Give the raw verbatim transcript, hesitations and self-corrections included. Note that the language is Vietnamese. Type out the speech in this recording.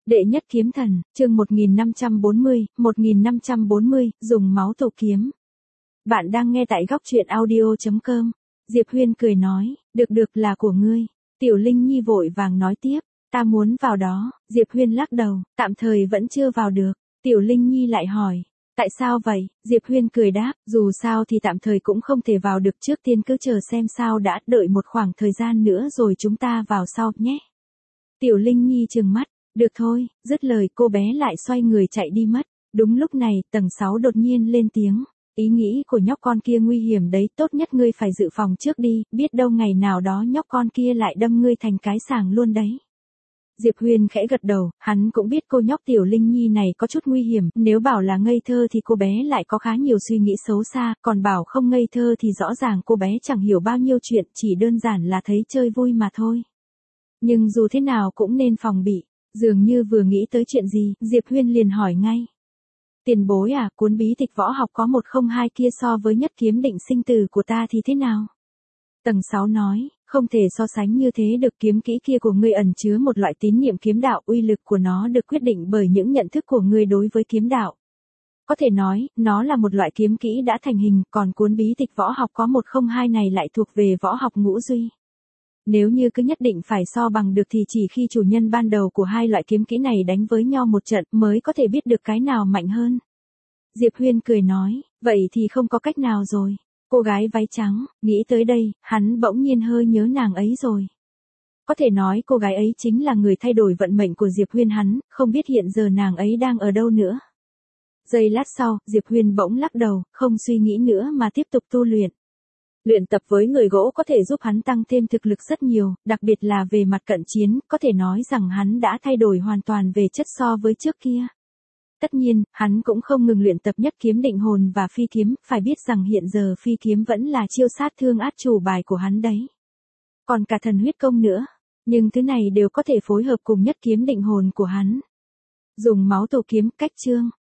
Đệ nhất kiếm thần, chương một nghìn năm trăm bốn mươi, một nghìn năm trăm bốn mươi, dùng máu tổ kiếm. Bạn đang nghe tại góc truyện audio chấm com. Diệp Huyên cười nói, được được là của ngươi. Tiểu Linh Nhi vội vàng nói tiếp, ta muốn vào đó. Diệp Huyên lắc đầu, tạm thời vẫn chưa vào được. Tiểu Linh Nhi lại hỏi, tại sao vậy? Diệp Huyên cười đáp, dù sao thì tạm thời cũng không thể vào được, trước tiên cứ chờ xem sao đã, đợi một khoảng thời gian nữa rồi chúng ta vào sau nhé. Tiểu Linh Nhi trừng mắt, được thôi, dứt lời cô bé lại xoay người chạy đi mất. Đúng lúc này, tầng sáu đột nhiên lên tiếng, ý nghĩ của nhóc con kia nguy hiểm đấy, tốt nhất ngươi phải dự phòng trước đi, biết đâu ngày nào đó nhóc con kia lại đâm ngươi thành cái sàng luôn đấy. Diệp Huyên khẽ gật đầu, hắn cũng biết cô nhóc Tiểu Linh Nhi này có chút nguy hiểm, nếu bảo là ngây thơ thì cô bé lại có khá nhiều suy nghĩ xấu xa, còn bảo không ngây thơ thì rõ ràng cô bé chẳng hiểu bao nhiêu chuyện, chỉ đơn giản là thấy chơi vui mà thôi. Nhưng dù thế nào cũng nên phòng bị. Dường như vừa nghĩ tới chuyện gì, Diệp Huyên liền hỏi ngay. Tiền bối à, cuốn bí tịch võ học có một không hai kia so với nhất kiếm định sinh tử của ta thì thế nào? Tầng sáu nói, không thể so sánh như thế được, kiếm kỹ kia của ngươi ẩn chứa một loại tín niệm kiếm đạo, uy lực của nó được quyết định bởi những nhận thức của ngươi đối với kiếm đạo. Có thể nói, nó là một loại kiếm kỹ đã thành hình, còn cuốn bí tịch võ học có một không hai này lại thuộc về võ học ngũ duy. Nếu như cứ nhất định phải so bằng được thì chỉ khi chủ nhân ban đầu của hai loại kiếm kỹ này đánh với nhau một trận mới có thể biết được cái nào mạnh hơn. Diệp Huyên cười nói, vậy thì không có cách nào rồi. Cô gái váy trắng, nghĩ tới đây, hắn bỗng nhiên hơi nhớ nàng ấy rồi. Có thể nói cô gái ấy chính là người thay đổi vận mệnh của Diệp Huyên, hắn không biết hiện giờ nàng ấy đang ở đâu nữa. Giây lát sau, Diệp Huyên bỗng lắc đầu, không suy nghĩ nữa mà tiếp tục tu luyện. Luyện tập với người gỗ có thể giúp hắn tăng thêm thực lực rất nhiều, đặc biệt là về mặt cận chiến, có thể nói rằng hắn đã thay đổi hoàn toàn về chất so với trước kia. Tất nhiên, hắn cũng không ngừng luyện tập nhất kiếm định hồn và phi kiếm, phải biết rằng hiện giờ phi kiếm vẫn là chiêu sát thương át chủ bài của hắn đấy. Còn cả thần huyết công nữa, nhưng thứ này đều có thể phối hợp cùng nhất kiếm định hồn của hắn. Dùng máu tổ kiếm, cách chương.